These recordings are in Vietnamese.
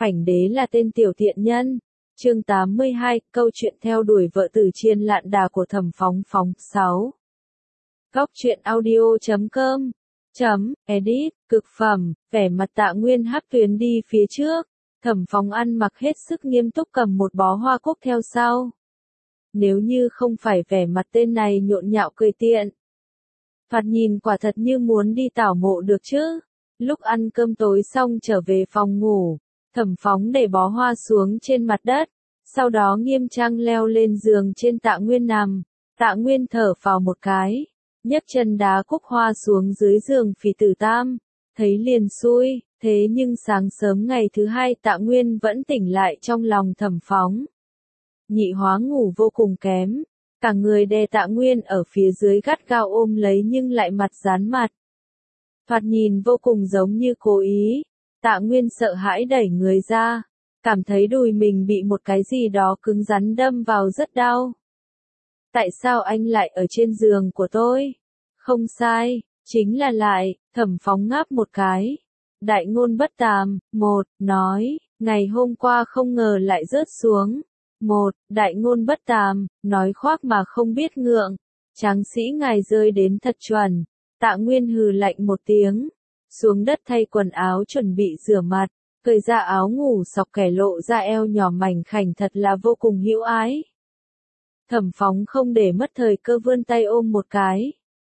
Ảnh đế là tên tiểu thiện nhân. Chương 82, câu chuyện theo đuổi vợ từ chiên lạn đà của Thẩm Phóng Phóng 6. Góc truyện audio.com edit, cực phẩm, vẻ mặt Tạ Nguyên hấp tuyến đi phía trước. Thẩm Phóng ăn mặc hết sức nghiêm túc cầm một bó hoa cúc theo sau. Nếu như không phải vẻ mặt tên này nhộn nhạo cười tiện, thoạt nhìn quả thật như muốn đi tảo mộ được chứ. Lúc ăn cơm tối xong trở về phòng ngủ, Thẩm Phóng để bó hoa xuống trên mặt đất, sau đó nghiêm trang leo lên giường trên Tạ Nguyên nằm. Tạ Nguyên thở phào một cái, nhấc chân đá cúc hoa xuống dưới giường Phỉ Tử Tam, thấy liền xui. Thế nhưng sáng sớm ngày thứ hai Tạ Nguyên vẫn tỉnh lại trong lòng Thẩm Phóng. Nhị hóa ngủ vô cùng kém, cả người đè Tạ Nguyên ở phía dưới gắt gao ôm lấy nhưng lại mặt dán mặt. Thoạt nhìn vô cùng giống như cố ý. Tạ Nguyên sợ hãi đẩy người ra, cảm thấy đùi mình bị một cái gì đó cứng rắn đâm vào rất đau. Tại sao anh lại ở trên giường của tôi? Không sai, chính là lại. Thẩm Phóng ngáp một cái. Đại ngôn bất tàm, nói, ngày hôm qua không ngờ lại rớt xuống. Đại ngôn bất tàm, nói khoác mà không biết ngượng. Tráng sĩ ngài rơi đến thật chuẩn. Tạ Nguyên hừ lạnh một tiếng, xuống đất thay quần áo chuẩn bị rửa mặt, cởi ra áo ngủ sọc kẻ lộ ra eo nhỏ mảnh khảnh thật là vô cùng hữu ái. Thẩm Phóng không để mất thời cơ vươn tay ôm một cái.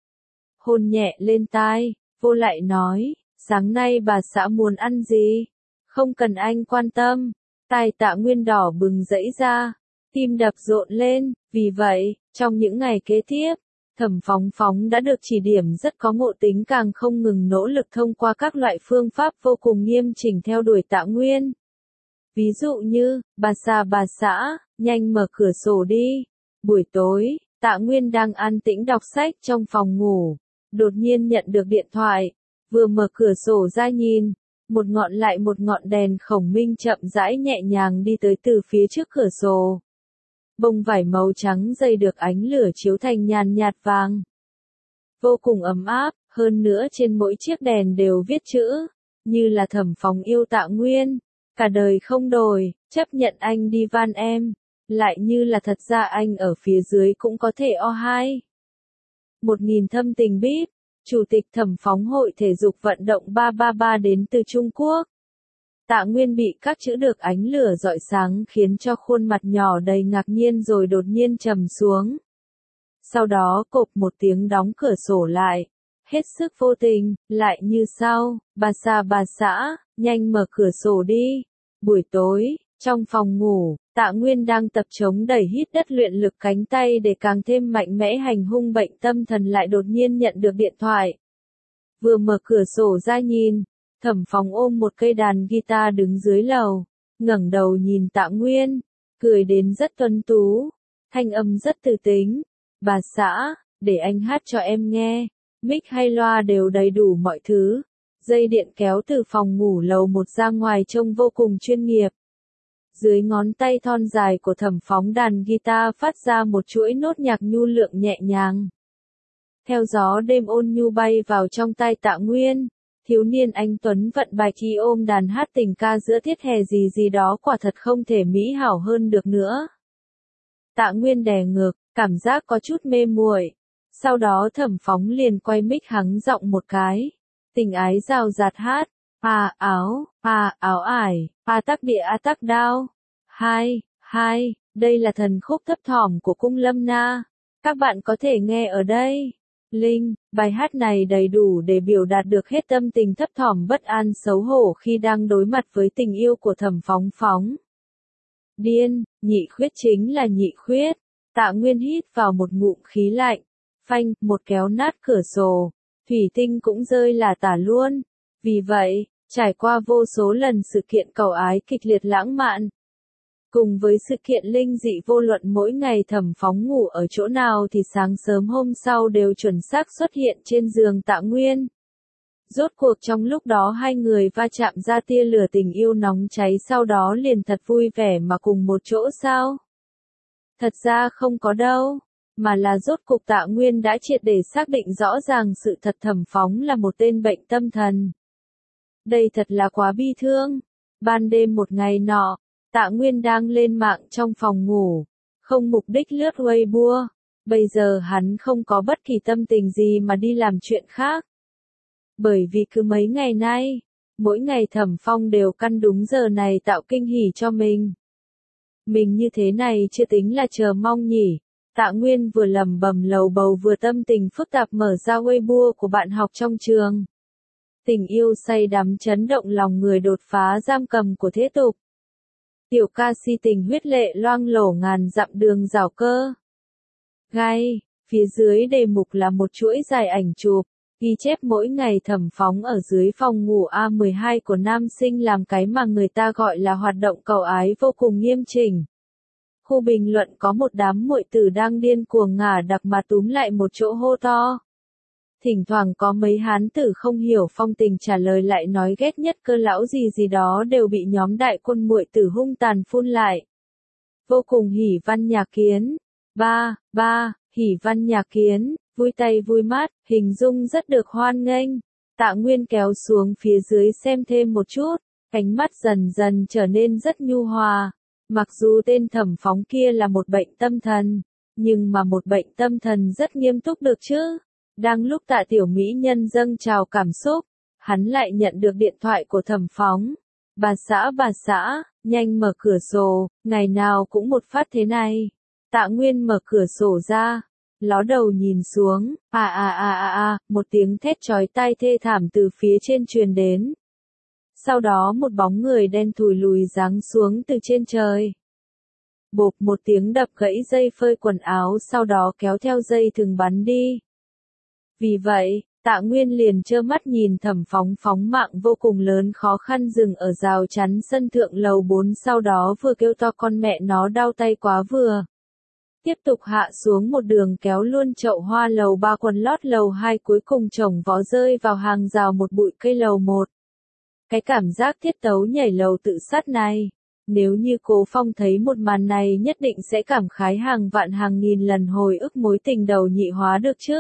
Hôn nhẹ lên tai, vô lại nói, sáng nay bà xã muốn ăn gì? Không cần anh quan tâm. Tai Tạ Nguyên đỏ bừng dẫy ra, tim đập rộn lên, vì vậy, trong những ngày kế tiếp, Thẩm Phóng đã được chỉ điểm rất có ngộ tính, càng không ngừng nỗ lực thông qua các loại phương pháp vô cùng nghiêm chỉnh theo đuổi Tạ Nguyên. Ví dụ như, bà xã, nhanh mở cửa sổ đi. Buổi tối, Tạ Nguyên đang an tĩnh đọc sách trong phòng ngủ, đột nhiên nhận được điện thoại, vừa mở cửa sổ ra nhìn, một ngọn lại một ngọn đèn khổng minh chậm rãi nhẹ nhàng đi tới từ phía trước cửa sổ. Bông vải màu trắng dây được ánh lửa chiếu thành nhàn nhạt vàng. Vô cùng ấm áp, hơn nữa trên mỗi chiếc đèn đều viết chữ, như là Thẩm Phóng yêu Tạ Nguyên, cả đời không đổi, chấp nhận anh đi van em, lại như là thật ra anh ở phía dưới cũng có thể O2. 1000 thâm tình bíp, Chủ tịch Thẩm Phóng Hội Thể dục Vận động 333 đến từ Trung Quốc. Tạ Nguyên bị các chữ được ánh lửa rọi sáng khiến cho khuôn mặt nhỏ đầy ngạc nhiên rồi đột nhiên trầm xuống. Sau đó cộp một tiếng đóng cửa sổ lại, hết sức vô tình, lại như sau, bà xã, nhanh mở cửa sổ đi. Buổi tối, trong phòng ngủ, Tạ Nguyên đang tập chống đẩy hít đất luyện lực cánh tay để càng thêm mạnh mẽ hành hung bệnh tâm thần lại đột nhiên nhận được điện thoại. Vừa mở cửa sổ ra nhìn, Thẩm Phóng ôm một cây đàn guitar đứng dưới lầu, ngẩng đầu nhìn Tạ Nguyên, cười đến rất tuấn tú, thanh âm rất từ tính. Bà xã, để anh hát cho em nghe, mic hay loa đều đầy đủ mọi thứ. Dây điện kéo từ phòng ngủ lầu 1 ra ngoài trông vô cùng chuyên nghiệp. Dưới ngón tay thon dài của Thẩm Phóng đàn guitar phát ra một chuỗi nốt nhạc nhu lượng nhẹ nhàng. Theo gió đêm ôn nhu bay vào trong tai Tạ Nguyên, thiếu niên anh tuấn vận bài khi ôm đàn hát tình ca giữa tiết hè gì đó quả thật không thể mỹ hảo hơn được nữa. Tạ Nguyên đè ngực, cảm giác có chút mê muội. Sau đó Thẩm Phóng liền quay mic hắng giọng một cái. Tình ái rào rạt hát. Áo ải, tắc địa tắc đao. Hai, đây là thần khúc thấp thỏm của Cung Lâm Na. Các bạn có thể nghe ở đây. Linh, bài hát này đầy đủ để biểu đạt được hết tâm tình thấp thỏm bất an xấu hổ khi đang đối mặt với tình yêu của Thẩm Phóng. Điên, nhị khuyết chính là nhị khuyết. Tạ Nguyên hít vào một ngụm khí lạnh, phanh, một kéo nát cửa sổ, thủy tinh cũng rơi là tả luôn. Vì vậy, trải qua vô số lần sự kiện cầu ái kịch liệt lãng mạn, cùng với sự kiện linh dị vô luận mỗi ngày Thẩm Phóng ngủ ở chỗ nào thì sáng sớm hôm sau đều chuẩn xác xuất hiện trên giường Tạ Nguyên. Rốt cuộc trong lúc đó hai người va chạm ra tia lửa tình yêu nóng cháy, sau đó liền thật vui vẻ mà cùng một chỗ sao? Thật ra không có đâu, mà là rốt cuộc Tạ Nguyên đã triệt để xác định rõ ràng sự thật Thẩm Phóng là một tên bệnh tâm thần. Đây thật là quá bi thương. Ban đêm một ngày nọ, Tạ Nguyên đang lên mạng trong phòng ngủ, không mục đích lướt Weibo. Bây giờ hắn không có bất kỳ tâm tình gì mà đi làm chuyện khác. Bởi vì cứ mấy ngày nay, mỗi ngày Thẩm Phong đều căn đúng giờ này tạo kinh hỉ cho mình. Mình như thế này chưa tính là chờ mong nhỉ. Tạ Nguyên vừa lẩm bẩm lầu bầu vừa tâm tình phức tạp mở ra Weibo của bạn học trong trường. Tình yêu say đắm chấn động lòng người đột phá giam cầm của thế tục. Tiểu ca si tình huyết lệ loang lổ ngàn dặm đường rào cơ. Ngay, phía dưới đề mục là một chuỗi dài ảnh chụp, ghi chép mỗi ngày Thẩm Phóng ở dưới phòng ngủ A12 của nam sinh làm cái mà người ta gọi là hoạt động cầu ái vô cùng nghiêm chỉnh. Khu bình luận có một đám muội tử đang điên cuồng ngả đặc mà túm lại một chỗ hô to. Thỉnh thoảng có mấy hán tử không hiểu phong tình trả lời lại nói ghét nhất cơ lão gì gì đó đều bị nhóm đại quân muội tử hung tàn phun lại. Vô cùng hỉ văn nhà kiến. Hỉ văn nhà kiến, vui tay vui mắt, hình dung rất được hoan nghênh. Tạ Nguyên kéo xuống phía dưới xem thêm một chút, ánh mắt dần dần trở nên rất nhu hòa. Mặc dù tên Thẩm Phóng kia là một bệnh tâm thần, nhưng mà một bệnh tâm thần rất nghiêm túc được chứ. Đang lúc Tạ tiểu mỹ nhân dâng trào cảm xúc, hắn lại nhận được điện thoại của Thẩm Phóng. Bà xã, nhanh mở cửa sổ, ngày nào cũng một phát thế này. Tạ Nguyên mở cửa sổ ra, ló đầu nhìn xuống, một tiếng thét chói tai thê thảm từ phía trên truyền đến. Sau đó một bóng người đen thùi lùi giáng xuống từ trên trời. Bộp một tiếng đập gãy dây phơi quần áo sau đó kéo theo dây thừng bắn đi. Vì vậy, Tạ Nguyên liền trơ mắt nhìn Thẩm Phóng phóng mạng vô cùng lớn khó khăn dừng ở rào chắn sân thượng lầu 4 sau đó vừa kêu to con mẹ nó đau tay quá vừa. Tiếp tục hạ xuống một đường kéo luôn chậu hoa lầu 3 quần lót lầu 2 cuối cùng chồng vó rơi vào hàng rào một bụi cây lầu 1. Cái cảm giác thiết tấu nhảy lầu tự sát này, nếu như Cố Phong thấy một màn này nhất định sẽ cảm khái hàng vạn hàng nghìn lần hồi ức mối tình đầu nhị hóa được chứ.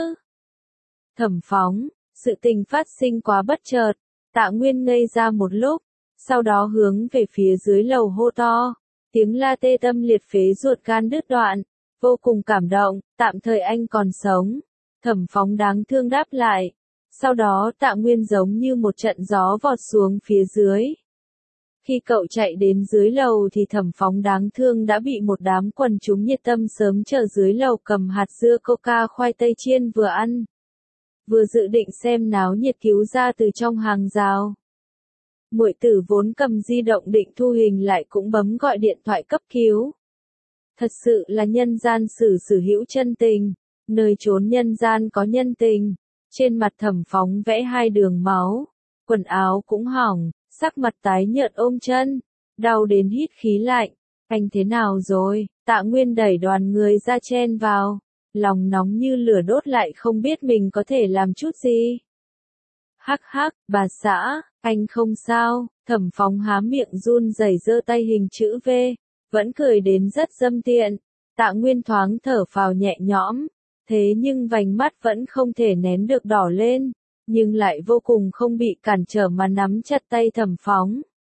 Thẩm Phóng, sự tình phát sinh quá bất chợt, Tạ Nguyên ngây ra một lúc, sau đó hướng về phía dưới lầu hô to, tiếng la tê tâm liệt phế ruột gan đứt đoạn, vô cùng cảm động, tạm thời anh còn sống. Thẩm Phóng đáng thương đáp lại, sau đó Tạ Nguyên giống như một trận gió vọt xuống phía dưới. Khi cậu chạy đến dưới lầu thì Thẩm Phóng đáng thương đã bị một đám quần chúng nhiệt tâm sớm chờ dưới lầu cầm hạt dưa coca khoai tây chiên vừa ăn. Vừa dự định xem náo nhiệt cứu ra từ trong hàng rào. Muội tử vốn cầm di động định thu hình lại cũng bấm gọi điện thoại cấp cứu. Thật sự là nhân gian sử hữu chân tình, nơi trốn nhân gian có nhân tình. Trên mặt Thẩm Phóng vẽ 2 đường máu, quần áo cũng hỏng, sắc mặt tái nhợt ôm chân, đau đến hít khí lạnh. Anh thế nào rồi? Tạ Nguyên đẩy đoàn người ra chen vào, lòng nóng như lửa đốt lại không biết mình có thể làm chút gì. Hắc hắc, bà xã, anh không sao. Thẩm Phóng há miệng run rẩy giơ tay hình chữ V, vẫn cười đến rất dâm tiện. Tạ Nguyên thoáng thở phào nhẹ nhõm, thế nhưng vành mắt vẫn không thể nén được đỏ lên, nhưng lại vô cùng không bị cản trở mà nắm chặt tay Thẩm Phóng.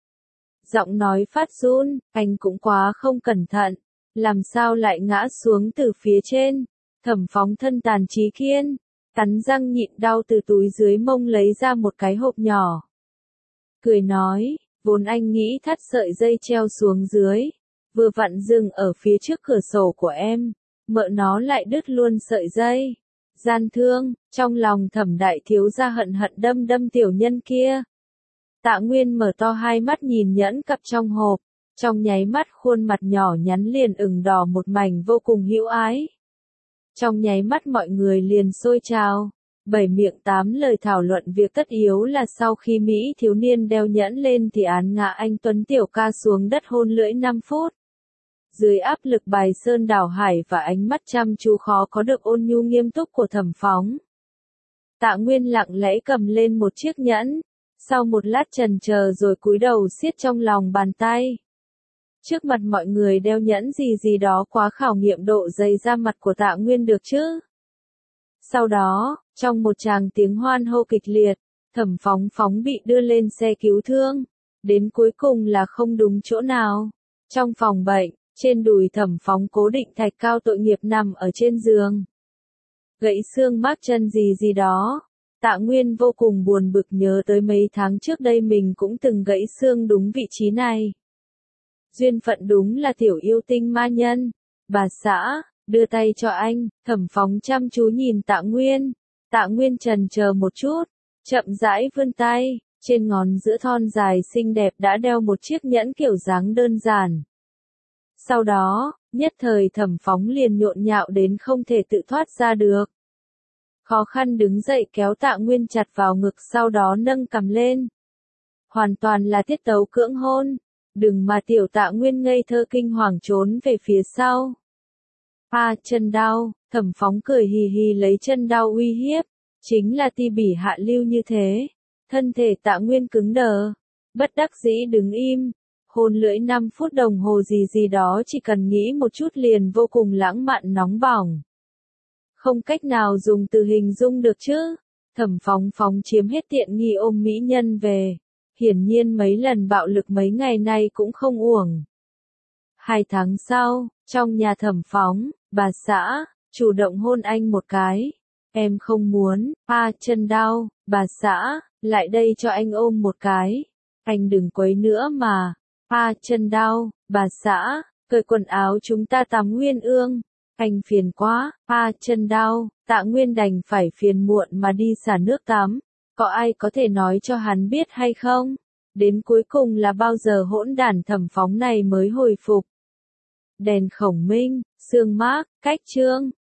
Giọng nói phát run, anh cũng quá không cẩn thận, làm sao lại ngã xuống từ phía trên. Thẩm Phóng thân tàn trí khiên, cắn răng nhịn đau từ túi dưới mông lấy ra một cái hộp nhỏ. Cười nói, vốn anh nghĩ thắt sợi dây treo xuống dưới, vừa vặn dừng ở phía trước cửa sổ của em, mợ nó lại đứt luôn sợi dây. Gian thương, trong lòng Thẩm đại thiếu gia hận hận đâm tiểu nhân kia. Tạ Nguyên mở to hai mắt nhìn nhẫn cặp trong hộp, trong nháy mắt khuôn mặt nhỏ nhắn liền ửng đỏ một mảnh vô cùng hữu ái. Trong nháy mắt mọi người liền sôi trào, 7 miệng 8 lời thảo luận việc tất yếu là sau khi Mỹ thiếu niên đeo nhẫn lên thì án ngã anh Tuấn tiểu ca xuống đất hôn lưỡi 5 phút. Dưới áp lực bài sơn đảo hải và ánh mắt chăm chú khó có được ôn nhu nghiêm túc của Thẩm Phóng. Tạ Nguyên lặng lẽ cầm lên một chiếc nhẫn, sau một lát chần chờ rồi cúi đầu siết trong lòng bàn tay. Trước mặt mọi người đeo nhẫn gì đó quá khảo nghiệm độ dày da mặt của Tạ Nguyên được chứ. Sau đó, trong một tràng tiếng hoan hô kịch liệt, Thẩm Phóng bị đưa lên xe cứu thương. đến cuối cùng là không đúng chỗ nào. Trong phòng bệnh, trên đùi Thẩm Phóng cố định thạch cao tội nghiệp nằm ở trên giường. Gãy xương mác chân gì gì đó. Tạ Nguyên vô cùng buồn bực nhớ tới mấy tháng trước đây mình cũng từng gãy xương đúng vị trí này. Duyên phận đúng là tiểu yêu tinh ma nhân. Bà xã, đưa tay cho anh. Thẩm Phóng chăm chú nhìn Tạ Nguyên. Tạ Nguyên chần chờ một chút, chậm rãi vươn tay, trên ngón giữa thon dài xinh đẹp đã đeo một chiếc nhẫn kiểu dáng đơn giản. Sau đó, nhất thời Thẩm Phóng liền nhộn nhạo đến không thể tự thoát ra được. Khó khăn đứng dậy kéo Tạ Nguyên chặt vào ngực, sau đó nâng cằm lên. Hoàn toàn là tiết tấu cưỡng hôn. Đừng mà tiểu Tạ Nguyên ngây thơ kinh hoàng trốn về phía sau. Chân đau. Thẩm Phóng cười hì hì lấy chân đau uy hiếp. Chính là ti bỉ hạ lưu như thế. Thân thể Tạ Nguyên cứng đờ. Bất đắc dĩ đứng im. Hôn lưỡi 5 phút đồng hồ gì gì đó, chỉ cần nghĩ một chút liền vô cùng lãng mạn nóng bỏng. Không cách nào dùng từ hình dung được chứ. Thẩm Phóng chiếm hết tiện nghi ôm mỹ nhân về. Hiển nhiên mấy lần bạo lực mấy ngày nay cũng không uổng. 2 tháng sau, trong nhà Thẩm Phóng, bà xã chủ động hôn anh một cái. Em không muốn. Chân đau. Bà xã, lại đây cho anh ôm một cái. Anh đừng quấy nữa mà. Chân đau. Bà xã, cởi quần áo chúng ta tắm Nguyên Ương. Anh phiền quá. Chân đau. Tạ Nguyên đành phải phiền muộn mà đi xả nước tắm. Có ai có thể nói cho hắn biết hay không? Đến cuối cùng là bao giờ hỗn đản Thẩm Phóng này mới hồi phục? Đèn khổng minh, sương mác, cách chương.